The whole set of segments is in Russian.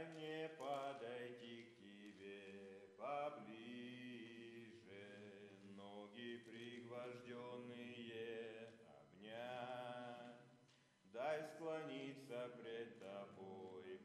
дай мне подойти к тебе поближе, ноги пригвожденные обнять. Дай склониться пред тобой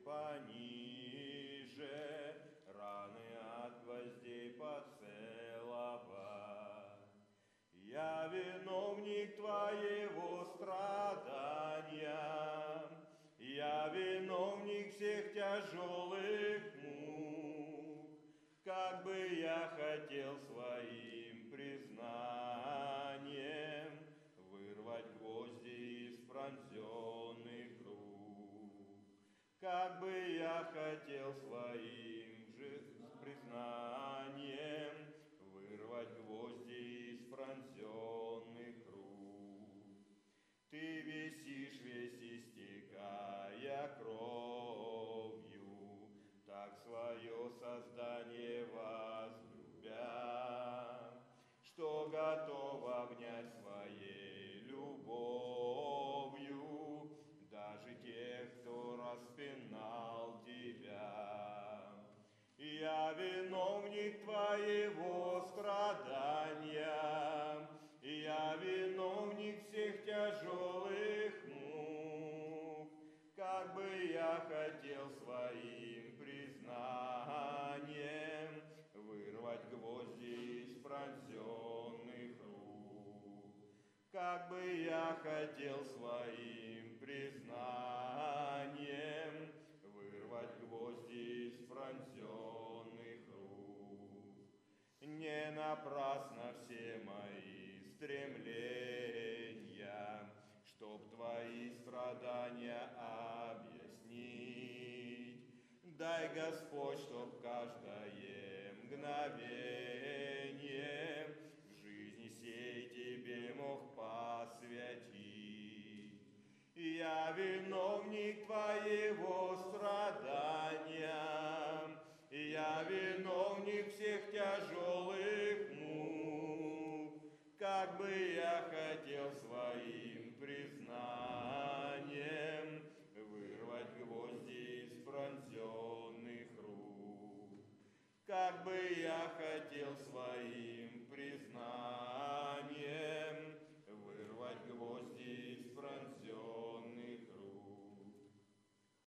пониже, раны от гвоздей поцеловать. Я виновник твоего страдания, я виновник всех тяжелых мук. Как бы я хотел своим признанием вырвать гвозди из пронзенных рук. Как бы я хотел своим же признанием вырвать гвозди из пронзенных рук. Ты висишь весь истекая кровью, так свое создание возлюбя, что готов обнять своей любовью даже тех, кто распинал тебя. Я виновник твоего страдания, я виновник всех тяжелых мук. Как бы я хотел своим признанием вырвать гвозди из пронзенных рук. Как бы я хотел своим признанием вырвать гвозди из пронзенных рук. Не напрасно все мои стремления, чтоб твои страдания объяснить. Дай, Господь, чтоб каждое мгновение в жизни сей тебе мог посвятить. Я виновник твоего страдания, я виновник всех тяжелых мук. Как бы я хотел своим признанием вырвать гвозди из пронзенных рук. Как бы я хотел своим